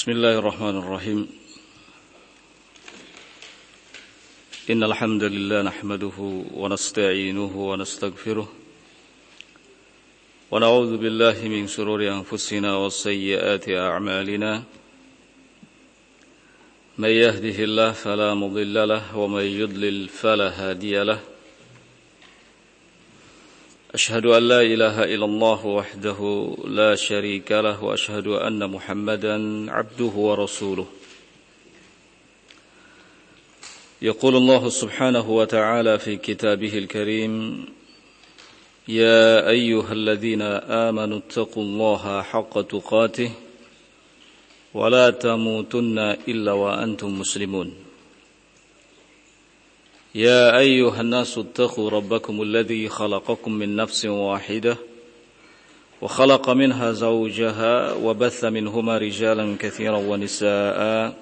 Bismillahirrahmanirrahim. Innal hamdalillah nahmaduhu wa nasta'inuhu wa nastaghfiruh wa na'udzu billahi min shururi anfusina wa sayyiati a'malina. May yahdihillahu fala mudilla lahu wa may yudlil fala hadiya lahu. أشهد أن لا إله إلا الله وحده لا شريك له وأشهد أن محمدا عبده ورسوله. يقول الله سبحانه وتعالى في كتابه الكريم: يا أيها الذين آمنوا اتقوا الله حق تقاته ولا تموتن إلا وأنتم مسلمون. يا أيها الناس اتقوا ربكم الذي خلقكم من نفس واحدة وخلق منها زوجها وبث منهما رجالا كثيرا ونساء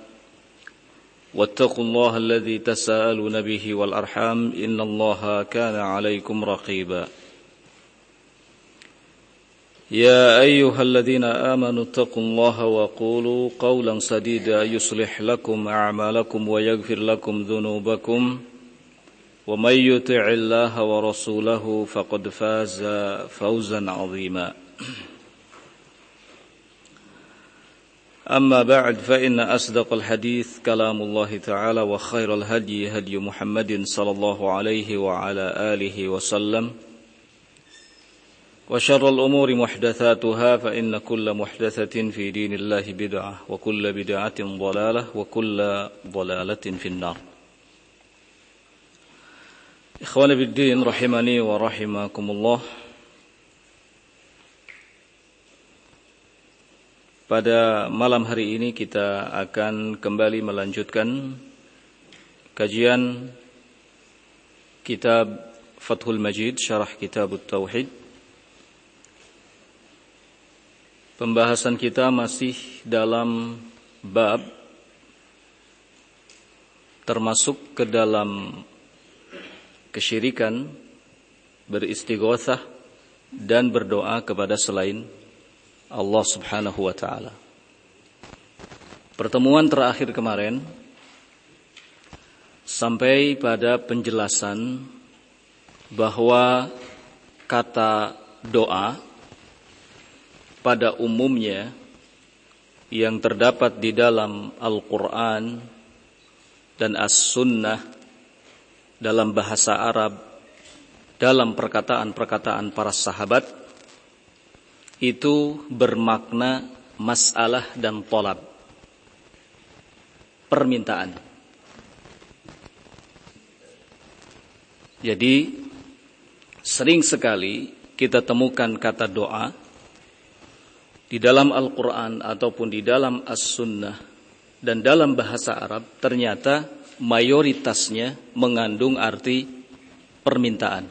واتقوا الله الذي تساءلون به والأرحام إن الله كان عليكم رقيبا. يا أيها الذين آمنوا اتقوا الله وقولوا قولا سديدا يصلح لكم أعمالكم ويغفر لكم ذنوبكم ومن يطع الله ورسوله فقد فاز فوزا عظيما. أما بعد فإن أصدق الحديث كلام الله تعالى وخير الهدي هدي محمد صلى الله عليه وعلى آله وسلم وشر الأمور محدثاتها فإن كل محدثة في دين الله بدعة وكل بدعة ضلالة وكل ضلالة في النار. Ikhwani biddin rahimani wa rahimakumullah. Pada malam hari ini kita akan kembali melanjutkan kajian kitab Fathul Majid Syarah Kitab Tauhid. Pembahasan kita masih dalam bab termasuk ke dalam kesyirikan, beristighotsah dan berdoa kepada selain Allah Subhanahu wa taala. Pertemuan terakhir kemarin sampai pada penjelasan bahwa kata doa pada umumnya yang terdapat di dalam Al-Qur'an dan As-Sunnah dalam bahasa Arab, dalam perkataan-perkataan para sahabat, itu bermakna mas'alah dan tolab, permintaan. Jadi sering sekali kita temukan kata doa di dalam Al-Quran ataupun di dalam As-Sunnah dan dalam bahasa Arab, ternyata mayoritasnya mengandung arti permintaan.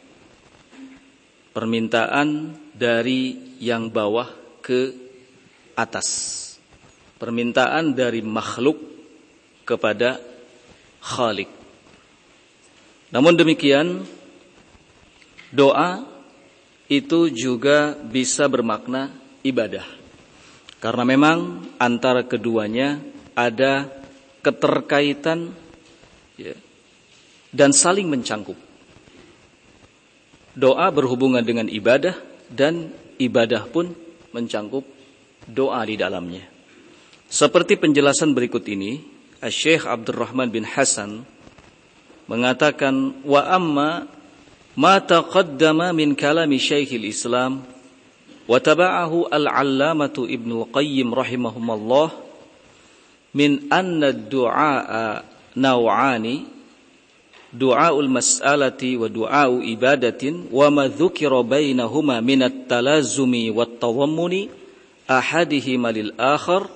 Permintaan dari yang bawah ke atas. Permintaan dari makhluk kepada Khalik. Namun demikian, doa itu juga bisa bermakna ibadah. Karena memang antara keduanya ada keterkaitan dan saling mencangkup. Doa berhubungan dengan ibadah dan ibadah pun mencangkup doa di dalamnya. Seperti penjelasan berikut ini, Syekh Abdurrahman bin Hasan mengatakan, wa amma ma taqaddama min kalami Syekhil Islam wa taba'ahu al-allamatu Ibnu Qayyim rahimahumullah min anna ad-du'a naw'ani, du'aul mas'alati wa du'au ibadatin wa ma dzukira bainahuma min at-talazumi wat tawammuni ahadihima lil akhar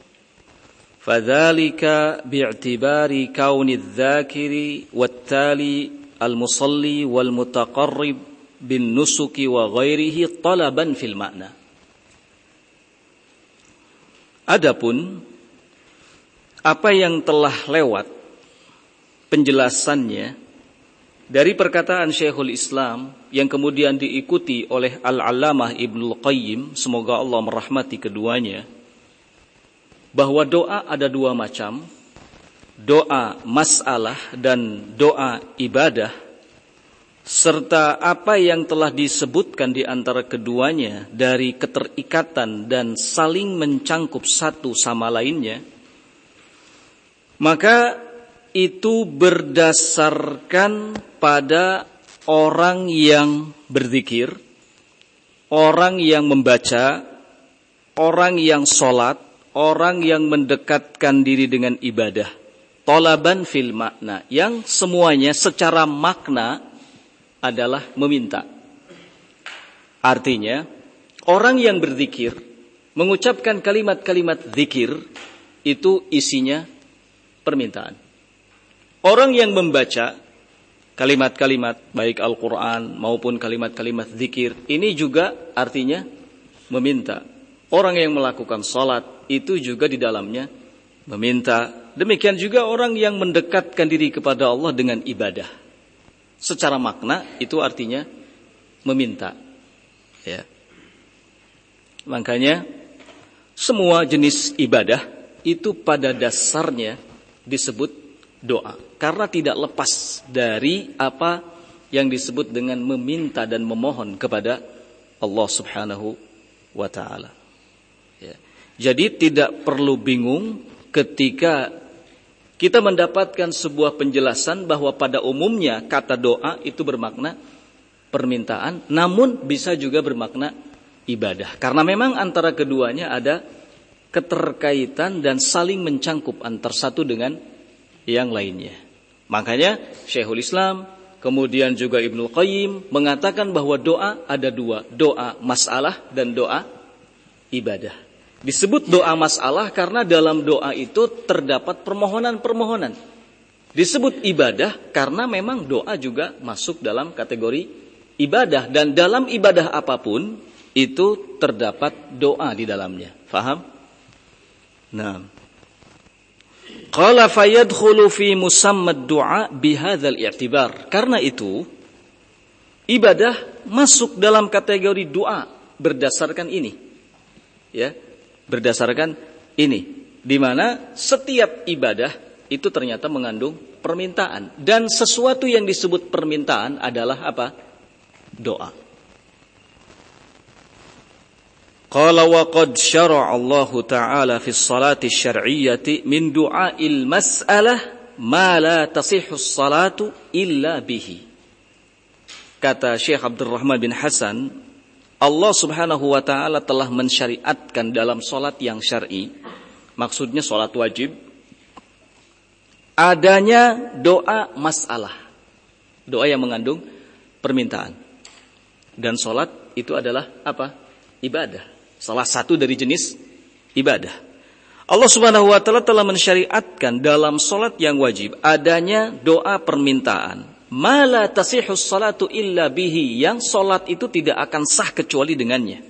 fadzalika bi'tibari kauni adh-dzakiri wat-tali al-musalli wal mutaqarrib bin nusuki wa ghairihi talaban fil ma'na. Adapun apa yang telah lewat penjelasannya dari perkataan Syekhul Islam yang kemudian diikuti oleh Al-Allamah Ibnu Qayyim, semoga Allah merahmati keduanya, bahwa doa ada dua macam, doa masalah dan doa ibadah, serta apa yang telah disebutkan di antara keduanya dari keterikatan dan saling mencangkup satu sama lainnya, maka itu berdasarkan pada orang yang berzikir, orang yang membaca, orang yang sholat, orang yang mendekatkan diri dengan ibadah. Talaban fil makna, yang semuanya secara makna adalah meminta. Artinya, orang yang berzikir, mengucapkan kalimat-kalimat zikir, itu isinya permintaan. Orang yang membaca kalimat-kalimat, baik Al-Quran maupun kalimat-kalimat zikir, ini juga artinya meminta. Orang yang melakukan salat, itu juga di dalamnya meminta. Demikian juga orang yang mendekatkan diri kepada Allah dengan ibadah. Secara makna itu artinya meminta. Ya. Makanya semua jenis ibadah itu pada dasarnya disebut doa. Karena tidak lepas dari apa yang disebut dengan meminta dan memohon kepada Allah Subhanahu wa ta'ala. Ya. Jadi tidak perlu bingung ketika kita mendapatkan sebuah penjelasan bahwa pada umumnya kata doa itu bermakna permintaan, namun bisa juga bermakna ibadah. Karena memang antara keduanya ada keterkaitan dan saling mencangkup antar satu dengan yang lainnya. Makanya Syekhul Islam, kemudian juga Ibnu Qayyim mengatakan bahwa doa ada dua, doa masalah dan doa ibadah. Disebut doa masalah karena dalam doa itu terdapat permohonan-permohonan. Disebut ibadah karena memang doa juga masuk dalam kategori ibadah. Dan dalam ibadah apapun itu terdapat doa di dalamnya. Faham? Nah. Qala fayadkhulu fi musammad du'a bihadzal i'tibar. Karena itu ibadah masuk dalam kategori doa berdasarkan ini. Ya. Berdasarkan ini, di mana setiap ibadah itu ternyata mengandung permintaan, dan sesuatu yang disebut permintaan adalah apa? Doa. Qala wa qad syara'a Allah Ta'ala fi sholati syar'iyyati min du'ail mas'alah ma la tasihhu as-salatu illa bihi. Kata Syekh Abdurrahman bin Hasan, Allah Subhanahu wa ta'ala telah mensyariatkan dalam solat yang syar'i, maksudnya solat wajib, adanya doa masalah, doa yang mengandung permintaan. Dan solat itu adalah apa? Ibadah, salah satu dari jenis ibadah. Allah Subhanahu wa ta'ala telah mensyariatkan dalam solat yang wajib adanya doa permintaan. Ma la tasihhu salatu illa bihi, yang salat itu tidak akan sah kecuali dengannya.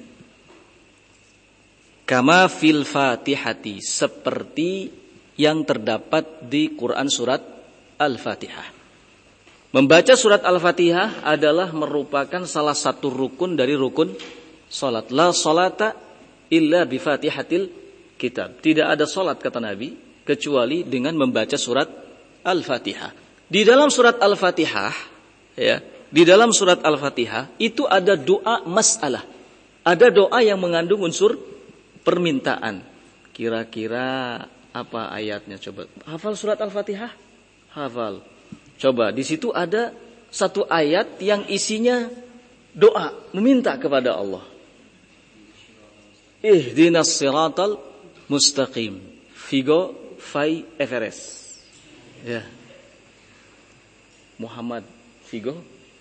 Kama fil Fatihati, seperti yang terdapat di Quran surat Al-Fatihah. Membaca surat Al-Fatihah adalah merupakan salah satu rukun dari rukun salat. La salata illa bi Fatihatil kitab. Tidak ada salat, kata Nabi, kecuali dengan membaca surat Al-Fatihah. Di dalam surat Al-Fatihah, ya, di dalam surat Al-Fatihah itu ada doa masalah. Ada doa yang mengandung unsur permintaan. Kira-kira apa ayatnya? Coba hafal surat Al-Fatihah? Hafal. Coba di situ ada satu ayat yang isinya doa, meminta kepada Allah. Ihdinas siratal mustaqim. Figo Fai Everest. Ya. Muhammad Figo.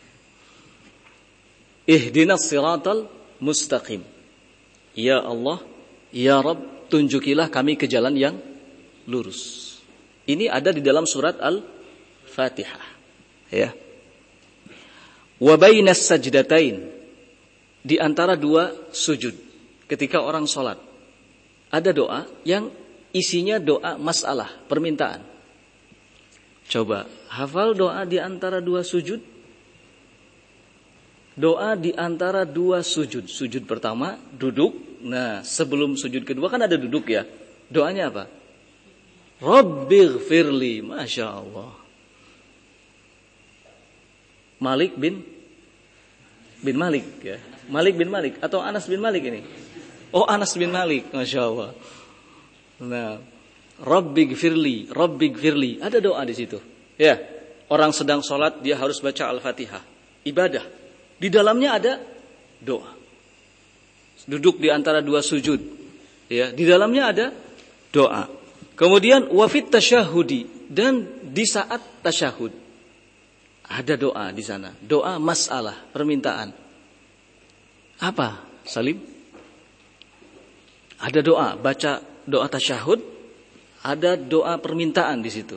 Ihdinas siratal mustaqim. Ya Allah, ya Rabb, tunjukilah kami ke jalan yang lurus. Ini ada di dalam surat Al-Fatihah. Ya. Wa bainas sajdatain, di antara dua sujud ketika orang sholat, ada doa yang isinya doa masalah, permintaan. Coba hafal doa di antara dua sujud. Doa di antara dua sujud. Sujud pertama duduk. Nah, sebelum sujud kedua kan ada duduk ya. Doanya apa? Rabbighfirli. Masya Allah. Malik bin Malik ya. Malik bin Malik atau Anas bin Malik ini? Oh, Anas bin Malik. Masya Allah. Nah, Rabbighfirli. Ada doa di situ. Ya, orang sedang sholat dia harus baca Al-Fatihah. Ibadah. Di dalamnya ada doa. Duduk di antara dua sujud. Ya, di dalamnya ada doa. Kemudian wafit tasyahudi, dan di saat tasyahud ada doa di sana. Doa masalah, permintaan. Apa, Salim? Ada doa, baca doa tasyahud, ada doa permintaan di situ.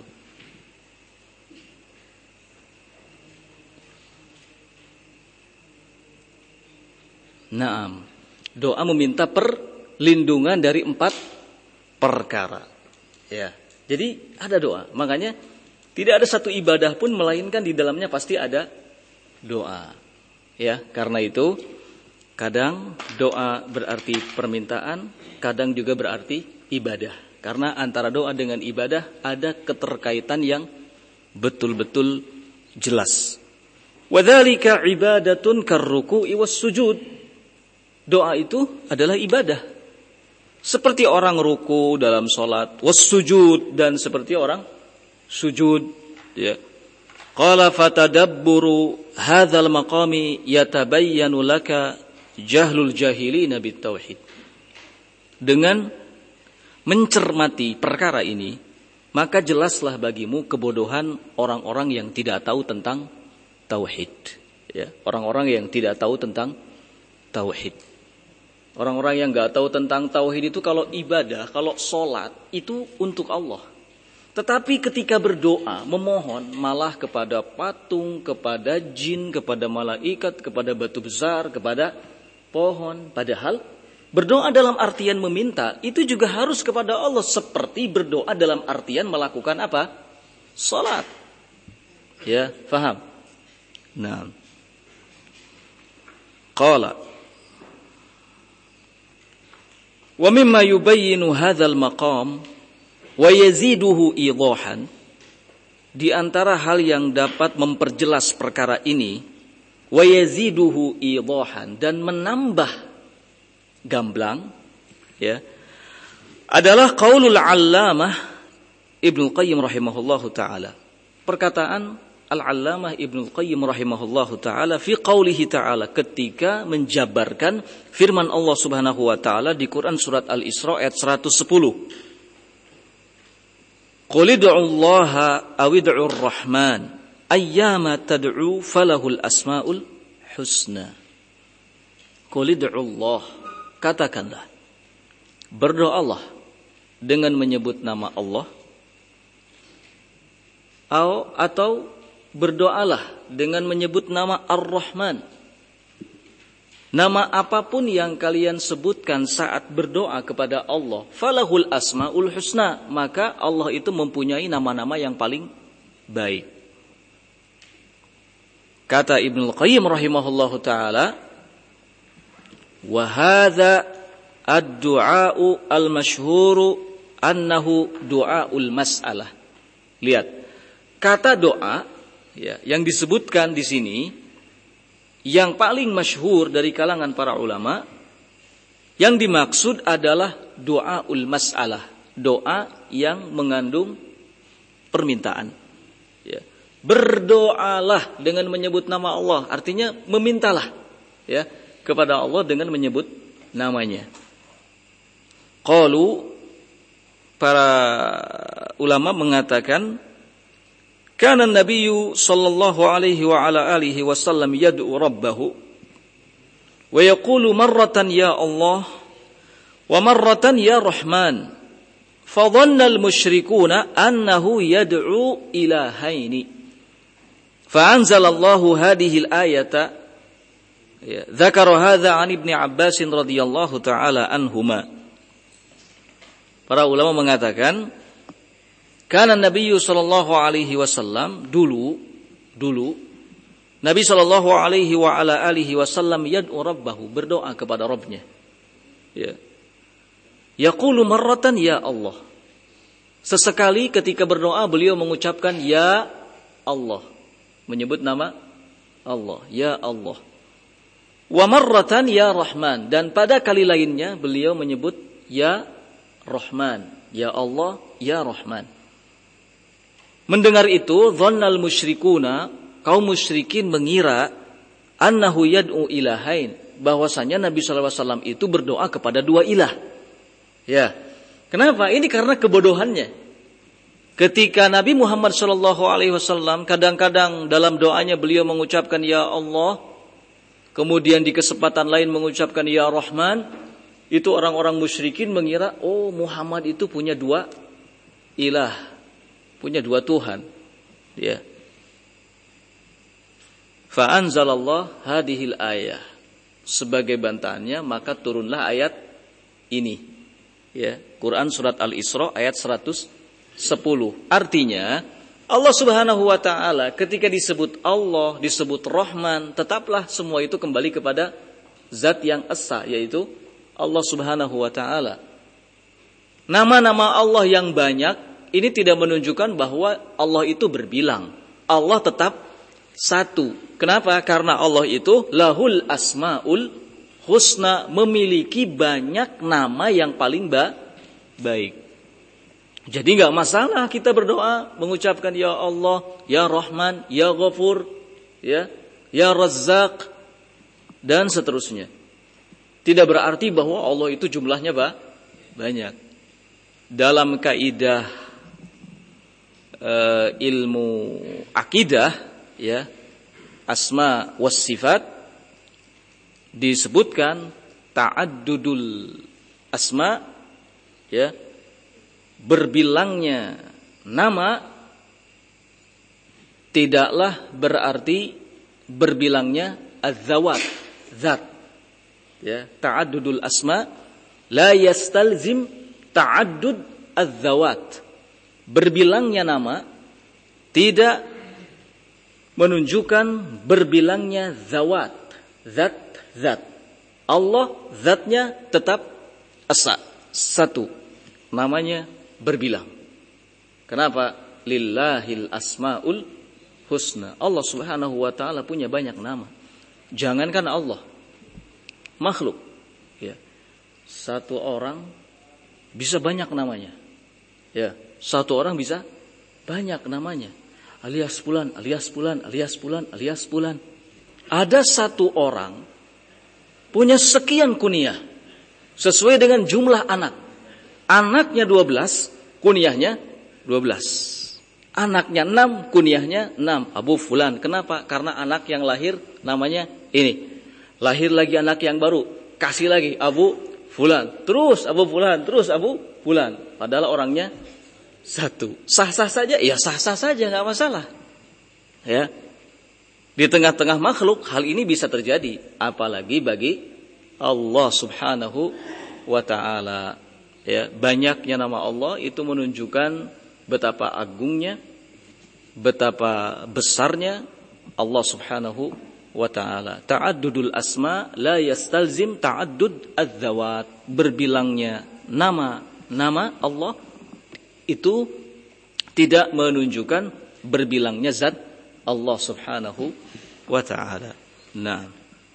Naam. Doa meminta perlindungan dari 4 perkara. Ya. Jadi ada doa. Makanya tidak ada satu ibadah pun melainkan di dalamnya pasti ada doa. Ya, karena itu kadang doa berarti permintaan, kadang juga berarti ibadah. Karena antara doa dengan ibadah ada keterkaitan yang betul-betul jelas. Wadzalika ibadatun karruku'i was-sujud. Doa itu adalah ibadah. Seperti orang ruku dalam sholat, was-sujud, dan seperti orang sujud. Ya. Qala fatadabburu hadzal maqami yatabayyanu laka jahlul jahilina bitauhid. Dengan mencermati perkara ini, maka jelaslah bagimu kebodohan orang-orang yang tidak tahu tentang tauhid. Ya, orang-orang yang tidak tahu tentang tauhid. Orang-orang yang nggak tahu tentang tauhid itu kalau ibadah, kalau sholat itu untuk Allah. Tetapi ketika berdoa, memohon malah kepada patung, kepada jin, kepada malaikat, kepada batu besar, kepada pohon. Padahal berdoa dalam artian meminta itu juga harus kepada Allah, seperti berdoa dalam artian melakukan apa? Sholat. Ya, faham? Nah, qala wa mimma yubayyinu hadzal maqam wa yaziduhu idahan, di antara hal yang dapat memperjelas perkara ini, wa yaziduhu idahan, dan menambah gamblang, ya, adalah qaulul allamah Ibnu Qayyim rahimahullahu taala. Perkataan Al-Allamah Ibnu Qayyim rahimahullahu taala fi qaulihi taala, ketika menjabarkan firman Allah Subhanahu wa taala di Quran surat Al-Isra ayat 110. Qul ud'ullaha aw ud'ur rahman ayyama tad'u falahul asmaul husna. Qul ud'ullah, katakanlah, berdoalah dengan menyebut nama Allah, atau berdoalah dengan menyebut nama Ar-Rahman. Nama apapun yang kalian sebutkan saat berdoa kepada Allah, falahul asmaul husna, maka Allah itu mempunyai nama-nama yang paling baik. Kata Ibnu Qayyim rahimahullahu taala, wa hadza ad-du'a'u al-masyhuru annahu du'aul mas'alah. Lihat, kata doa ya, yang disebutkan di sini yang paling masyhur dari kalangan para ulama, yang dimaksud adalah doaul mas'alah, doa yang mengandung permintaan. Ya. Berdoalah dengan menyebut nama Allah, artinya memintalah ya kepada Allah dengan menyebut namanya. Qalu, para ulama mengatakan, kana an-nabiyyu sallallahu alaihi wa ala alihi wasallam yad'u rabbahu wa yaqulu marratan ya Allah wa marratan ya Rahman, fa dhanna al-musyrikuuna annahu yad'u ilahaini, fa anzala Allahu hadhihi al-ayata, dzakara hadza 'an Ibnu Abbas radhiyallahu ta'ala anhuma. Para ulama mengatakan, karena Nabi sallallahu alaihi wasallam dulu Nabi sallallahu alaihi wa ala alihi wasallam yad'u rabbahu, berdoa kepada Rabbnya. Ya. Yaqulu marratan ya Allah. Sesekali ketika berdoa beliau mengucapkan ya Allah, menyebut nama Allah, ya Allah. Wa marratan ya Rahman, dan pada kali lainnya beliau menyebut ya Rahman, ya Allah, ya Rahman. Mendengar itu, dhannal musyrikuna, kaum musyrikin mengira annahu yad'u ilahain, bahwasanya Nabi sallallahu alaihi wasallam itu berdoa kepada dua ilah. Ya. Kenapa? Ini karena kebodohannya. Ketika Nabi Muhammad sallallahu alaihi wasallam kadang-kadang dalam doanya beliau mengucapkan ya Allah, kemudian di kesempatan lain mengucapkan ya Rahman, itu orang-orang musyrikin mengira, oh Muhammad itu punya dua ilah, punya dua Tuhan. Ya. Fa anzalallah hadhil ayah. Sebagai bantahannya maka turunlah ayat ini. Ya, Quran surat Al-Isra ayat 110. Artinya Allah Subhanahu wa taala ketika disebut Allah, disebut Rahman, tetaplah semua itu kembali kepada zat yang esa, yaitu Allah Subhanahu wa taala. Nama-nama Allah yang banyak ini tidak menunjukkan bahwa Allah itu berbilang. Allah tetap satu. Kenapa? Karena Allah itu lahul asmaul husna, memiliki banyak nama yang paling baik. Jadi enggak masalah kita berdoa mengucapkan ya Allah, ya Rahman, ya Ghafur, ya Razzaq dan seterusnya. Tidak berarti bahwa Allah itu jumlahnya banyak. Dalam kaidah ilmu akidah, ya, asma was sifat, disebutkan ta'addudul asma, ya, berbilangnya nama tidaklah berarti berbilangnya az-zawat, zat. Ya, ta'addudul asma la yastalzim ta'addud az-zawat. Berbilangnya nama tidak menunjukkan berbilangnya zawat, zat. Allah zatnya tetap esa, satu. Namanya berbilang. Kenapa? Lillahil asmaul husna. Allah Subhanahu wa taala punya banyak nama. Jangankan Allah, makhluk, ya. Satu orang bisa banyak namanya. Ya, satu orang bisa banyak namanya. Alias fulan, alias fulan, alias fulan, alias fulan. Ada satu orang punya sekian kunyah sesuai dengan jumlah anak. Anaknya 12, kunyahnya 12. Anaknya 6, kunyahnya 6. Abu Fulan. Kenapa? Karena anak yang lahir namanya ini. Lahir lagi anak yang baru, kasih lagi Abu Fulan. Terus Abu Fulan, terus Abu Fulan. Padahal orangnya satu. Sah-sah saja? Ya sah-sah saja, gak masalah. Ya. Di tengah-tengah makhluk hal ini bisa terjadi. Apalagi bagi Allah Subhanahu wa ta'ala. Ya, banyaknya nama Allah itu menunjukkan betapa agungnya, betapa besarnya Allah Subhanahu wa ta'ala. Ta'addudul asma la yastalzim ta'addud az-zawat. Berbilangnya nama Allah itu tidak menunjukkan berbilangnya zat Allah Subhanahu wa ta'ala. Nah,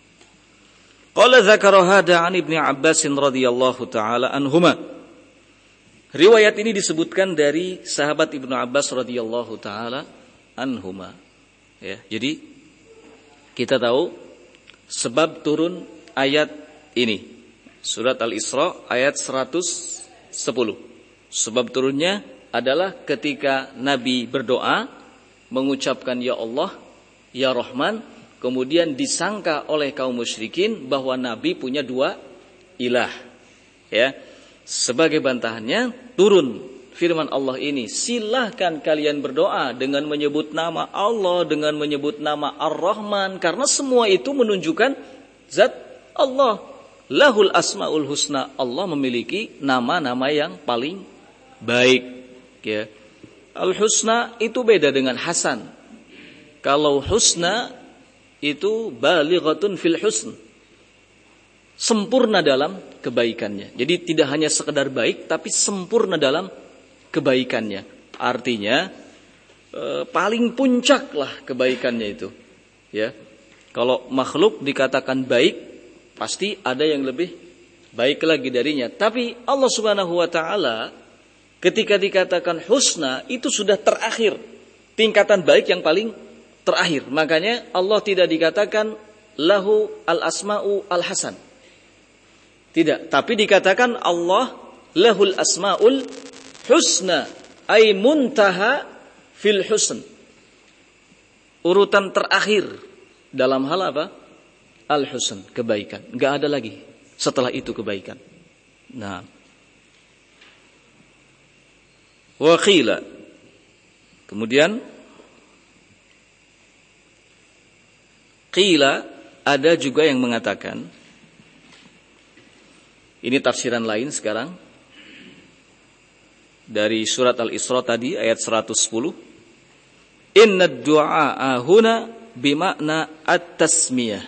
qala dzakara hada an Ibnu Abbas radhiyallahu ta'ala anhuma. Riwayat ini disebutkan dari sahabat Ibnu Abbas radhiyallahu taala anhuma. Ya, jadi kita tahu sebab turun ayat ini. Surat Al-Isra ayat 110. Sebab turunnya adalah ketika Nabi berdoa mengucapkan ya Allah, ya Rahman, kemudian disangka oleh kaum musyrikin bahwa Nabi punya dua ilah. Ya. Sebagai bantahannya turun firman Allah ini, silahkan kalian berdoa dengan menyebut nama Allah, dengan menyebut nama Ar-Rahman, karena semua itu menunjukkan zat Allah. Lahul asmaul husna. Allah memiliki nama-nama yang paling baik. Ya. Al-husna itu beda dengan hasan. Kalau husna itu balighatun fil husn, sempurna dalam kebaikannya. Jadi tidak hanya sekedar baik, tapi sempurna dalam kebaikannya. Artinya paling puncak lah kebaikannya itu. Ya, kalau makhluk dikatakan baik, pasti ada yang lebih baik lagi darinya. Tapi Allah Subhanahu wa Ta'ala ketika dikatakan husna itu sudah terakhir, tingkatan baik yang paling terakhir. Makanya Allah tidak dikatakan lahu al-asma'u al-hasan. Tidak, tapi dikatakan Allah lahul asma'ul husna, ay muntaha fil husn. Urutan terakhir dalam hal apa? Al-husn, kebaikan. Enggak ada lagi setelah itu kebaikan. Nah, wa qila, kemudian qila, ada juga yang mengatakan, ini tafsiran lain sekarang dari surat Al-Isra tadi ayat 110. Inna du'a huna bimakna at-tasmiyah.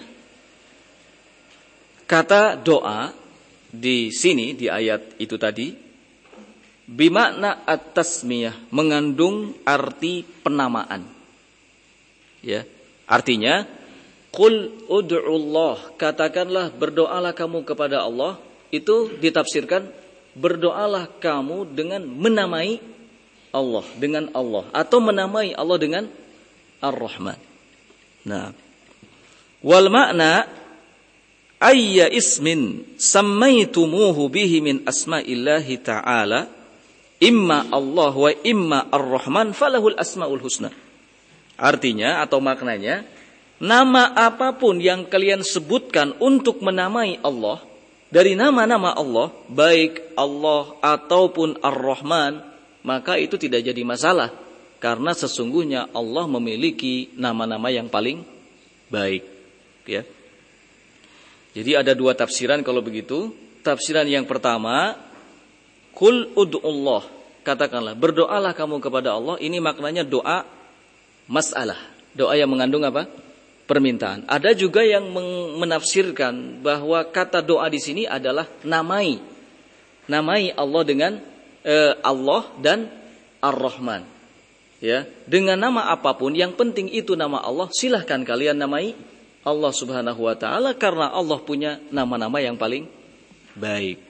Kata doa di sini di ayat itu tadi bimakna at-tasmiyah, mengandung arti penamaan. Ya, artinya qul ud'ullah, katakanlah berdoalah kamu kepada Allah. Itu ditafsirkan berdoalah kamu dengan menamai Allah, dengan Allah, atau menamai Allah dengan Ar-Rahman. Nah, wal makna ayya ismin sammaitumuhu bihi min asma'illahi ta'ala imma Allah wa imma Ar-Rahman falahul asmaul husna. Artinya atau maknanya, nama apapun yang kalian sebutkan untuk menamai Allah dari nama-nama Allah, baik Allah ataupun Ar-Rahman, maka itu tidak jadi masalah, karena sesungguhnya Allah memiliki nama-nama yang paling baik. Ya. Jadi ada dua tafsiran kalau begitu. Tafsiran yang pertama, qul ud'ullah, katakanlah berdoalah kamu kepada Allah. Ini maknanya doa masalah, doa yang mengandung apa? Permintaan. Ada juga yang menafsirkan bahwa kata doa di sini adalah namai Allah dengan Allah dan Ar-Rahman. Ya, dengan nama apapun, yang penting itu nama Allah. Silahkan kalian namai Allah Subhanahu wa Ta'ala, karena Allah punya nama-nama yang paling baik.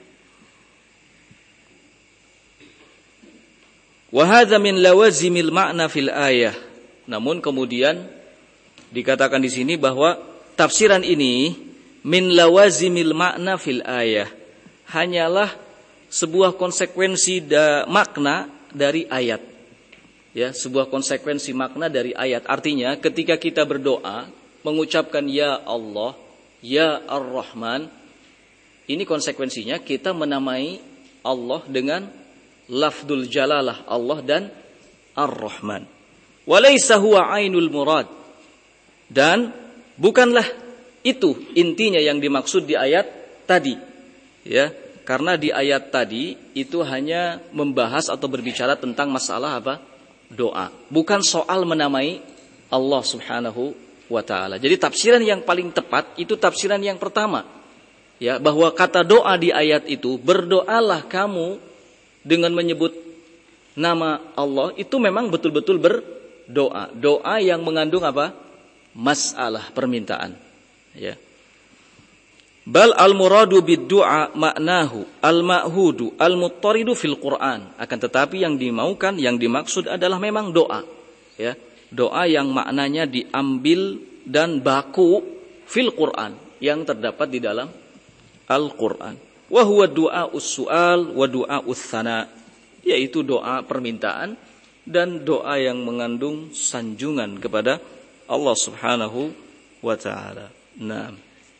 Wa hadza min lawazimil ma'na fil ayah. Namun kemudian dikatakan di sini bahwa tafsiran ini min lawazimil makna fil ayah, hanyalah sebuah konsekuensi makna dari ayat. Ya, sebuah konsekuensi makna dari ayat. Artinya ketika kita berdoa mengucapkan ya Allah, ya Ar-Rahman, ini konsekuensinya kita menamai Allah dengan lafdul jalalah Allah dan Ar-Rahman. Walaysa huwa ainul murad. Dan bukanlah itu intinya yang dimaksud di ayat tadi. Ya, karena di ayat tadi itu hanya membahas atau berbicara tentang masalah apa? Doa. Bukan soal menamai Allah Subhanahu wa Ta'ala. Jadi tafsiran yang paling tepat itu tafsiran yang pertama. Ya, bahwa kata doa di ayat itu, berdoalah kamu dengan menyebut nama Allah, itu memang betul-betul berdoa. Doa yang mengandung apa? Masalah, permintaan. Ya. Bal al-muradu bid-du'a maknahu al-ma'hudu al-muttaridu fil Qur'an. Akan tetapi yang dimaukan, yang dimaksud adalah memang doa. Ya. Doa yang maknanya diambil dan baku fil Qur'an, yang terdapat di dalam Al-Qur'an. Wa huwa du'a'us su'al wa du'a'us tsana, yaitu doa permintaan dan doa yang mengandung sanjungan kepada Allah Subhanahu wa Ta'ala. Naam.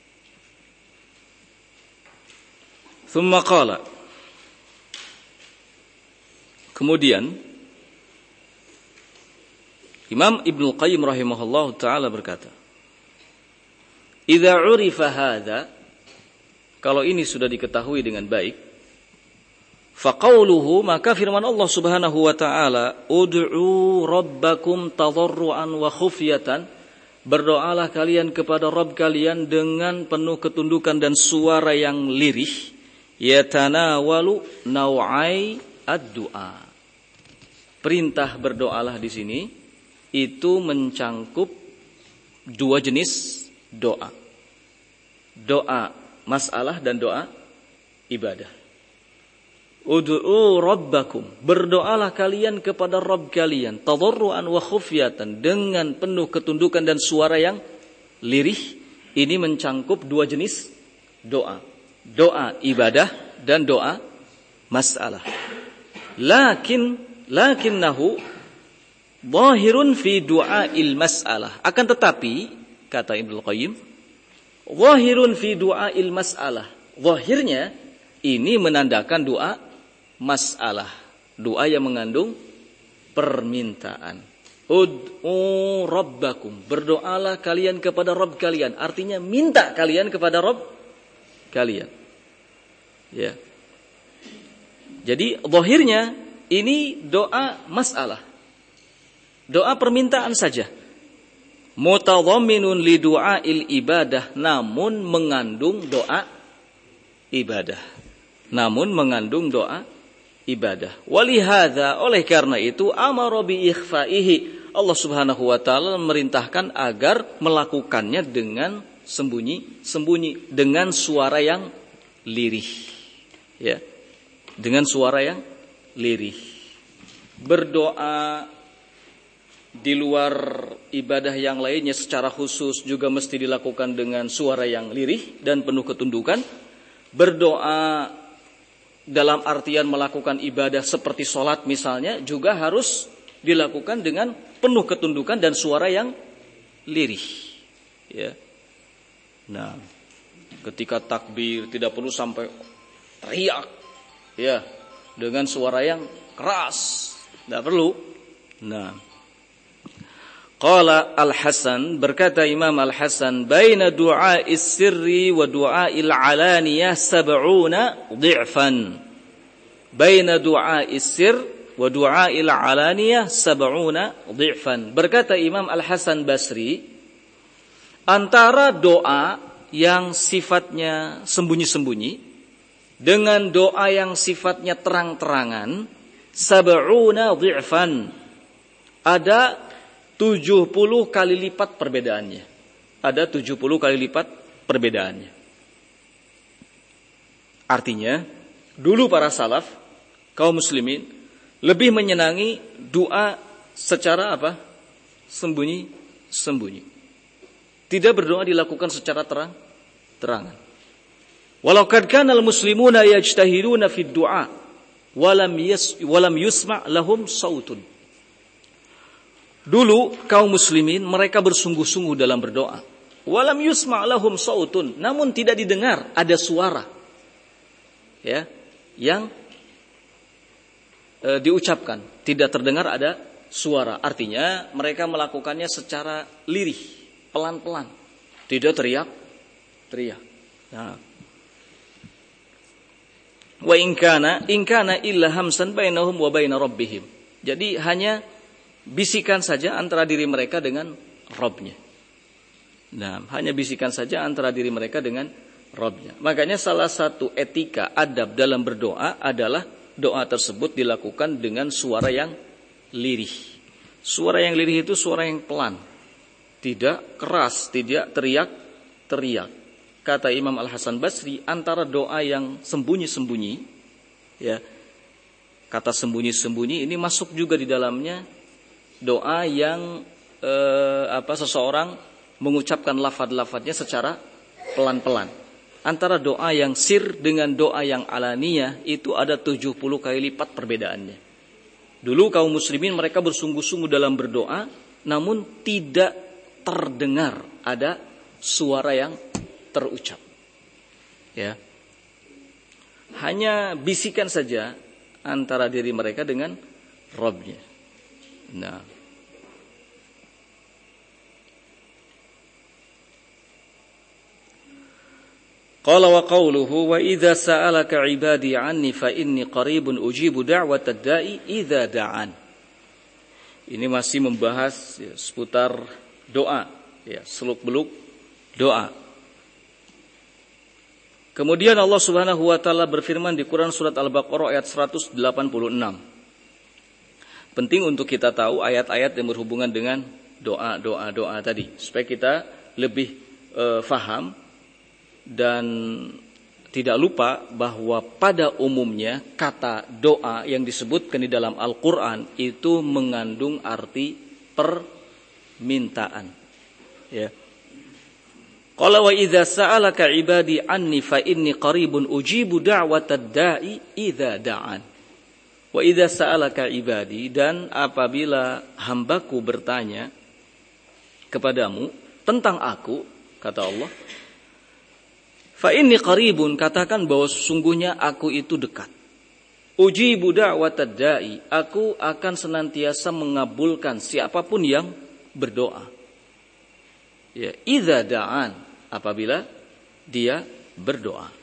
Thumma qala, kemudian Imam Ibnu Qayyim rahimahullah ta'ala berkata, idza urifa hadza, kalau ini sudah diketahui dengan baik, faqauluhu, maka firman Allah Subhanahu wa Ta'ala, ud'u rabbakum tadarruan wa khufyatan, Berdoalah kalian kepada Rabb kalian dengan penuh ketundukan dan suara yang lirih. Yatanawalu naw'ai ad-du'a. Perintah berdoalah di sini itu mencangkup dua jenis doa. Doa masalah dan doa ibadah. Ud'u rabbakum, berdoalah kalian kepada Rabb kalian tadarruan wa khufyatan, dengan penuh ketundukan dan suara yang lirih. Ini mencangkup dua jenis doa. Doa ibadah dan doa masalah. Lakinnahu zahirun fi du'ail mas'alah. Akan tetapi, kata Ibnu Qayyim, zahirun fi du'ail mas'alah. Zahirnya ini menandakan doa masalah, doa yang mengandung permintaan. Ud'u rabbakum, berdoalah kalian kepada Rabb kalian. Artinya minta kalian kepada Rabb kalian. Ya. Jadi zahirnya ini doa masalah, doa permintaan saja. Mutadhamminun li du'ail ibadah, namun mengandung doa ibadah. Namun mengandung doa ibadah. Walihadza, oleh karena itu, amara bi ikhfaihi, Allah Subhanahu wa taala memerintahkan agar melakukannya dengan sembunyi-sembunyi, dengan suara yang lirih. Ya. Dengan suara yang lirih. Berdoa di luar ibadah yang lainnya secara khusus juga mesti dilakukan dengan suara yang lirih dan penuh ketundukan. Berdoa dalam artian melakukan ibadah seperti sholat misalnya juga harus dilakukan dengan penuh ketundukan dan suara yang lirih. Ya. Nah, ketika takbir tidak perlu sampai teriak, ya, dengan suara yang keras, tidak perlu. Nah, qala Al-Hasan, berkata Imam Al-Hasan, baina du'a'is sirri wa du'a'il alaniyah sab'una dhi'fan. Baina du'a'is sir wa du'a'il alaniyah sab'una dhi'fan. Berkata Imam Al-Hasan Basri, antara doa yang sifatnya sembunyi-sembunyi dengan doa yang sifatnya terang-terangan, sab'una dhi'fan, ada 70 kali lipat perbedaannya. Ada 70 kali lipat perbedaannya. Artinya, dulu para salaf, kaum muslimin, lebih menyenangi doa secara apa? Sembunyi-sembunyi. Tidak berdoa dilakukan secara terang-terangan. Walau kad kana al-muslimuna yajtahiduna fid du'a walam yusma' lahum sautun. Dulu kaum muslimin mereka bersungguh-sungguh dalam berdoa. Walam yusma' lahum sautun, namun tidak didengar ada suara. Ya, yang diucapkan, tidak terdengar ada suara. Artinya mereka melakukannya secara lirih, pelan-pelan. Tidak teriak. Nah. Wa in kana illa hamsan bainahum wa baina rabbihim. Jadi hanya bisikan saja antara diri mereka dengan Rabb-nya. Nah, hanya bisikan saja antara diri mereka dengan Rabb-nya. Makanya salah satu etika adab dalam berdoa adalah doa tersebut dilakukan dengan suara yang lirih. Suara yang lirih itu suara yang pelan, tidak keras, tidak teriak. Kata Imam Al-Hasan Basri, antara doa yang sembunyi-sembunyi, ya, kata sembunyi-sembunyi ini masuk juga di dalamnya doa yang seseorang mengucapkan lafaz-lafaznya secara pelan-pelan. Antara doa yang sir dengan doa yang alaniyah itu ada 70 kali lipat perbedaannya. Dulu kaum muslimin mereka bersungguh-sungguh dalam berdoa, namun tidak terdengar ada suara yang terucap. Ya. Hanya bisikan saja antara diri mereka dengan Rabb-nya. Nah. Qala wa qawluhu wa idza sa'alaka 'ibadi 'anni fa inni qaribun ujibu da'watad da'i idza da'an. Ini masih membahas seputar doa Ya, seluk-beluk doa. Kemudian Allah Subhanahu wa taala berfirman di Quran surat Al-Baqarah ayat 186. Penting untuk kita tahu ayat-ayat yang berhubungan dengan doa tadi supaya kita lebih faham dan tidak lupa bahwa pada umumnya kata doa yang disebutkan di dalam Al-Qur'an itu mengandung arti permintaan. Ya. Qala wa idza sa'alaka 'ibadi 'anni fa inni qaribun ujibu da'watad da'i idza da'an. Wa idza sa'alaka 'ibadi, dan apabila hambaku bertanya kepadamu tentang aku, kata Allah, fa inni qaribun, katakan bahwa sesungguhnya aku itu dekat. Ujibu da'watad da'i, aku akan senantiasa mengabulkan siapapun yang berdoa. Ya, idza da'an, apabila dia berdoa.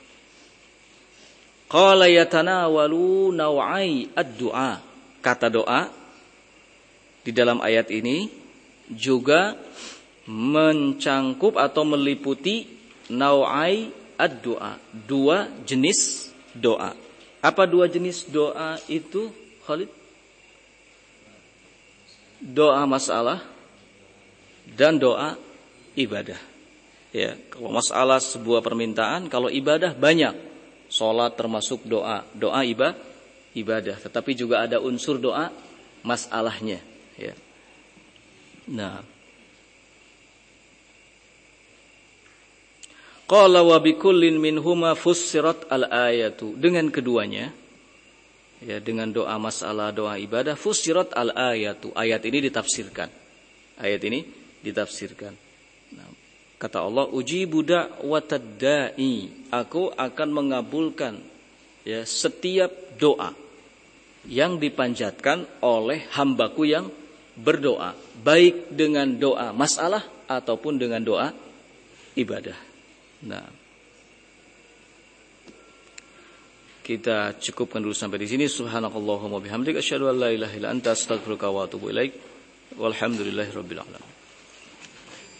Qala yatanawalu naw'ai ad-du'a. Kata doa di dalam ayat ini juga mencangkup atau meliputi naw'ai ad-du'a, dua jenis doa. Apa dua jenis doa itu, Khalid? Doa masalah dan doa ibadah. Ya, kalau masalah sebuah permintaan, kalau ibadah banyak. Salat termasuk doa ibadah, tetapi juga ada unsur doa masalahnya, ya. Nah, qala wa bikullin minhuma fussirat al-ayatu, dengan keduanya, ya, dengan doa masalah, doa ibadah, fussirat al-ayatu, ayat ini ditafsirkan. Nah, kata Allah, ujibu da'watad da'i, aku akan mengabulkan, ya, setiap doa yang dipanjatkan oleh hambaku yang berdoa, baik dengan doa masalah ataupun dengan doa ibadah. Nah, kita cukupkan dulu sampai di sini. Subhanakallahumma bihamdika asyhadu an la ilaha illa anta astaghfiruka wa atubu ilaik. Walhamdulillahirabbil alamin.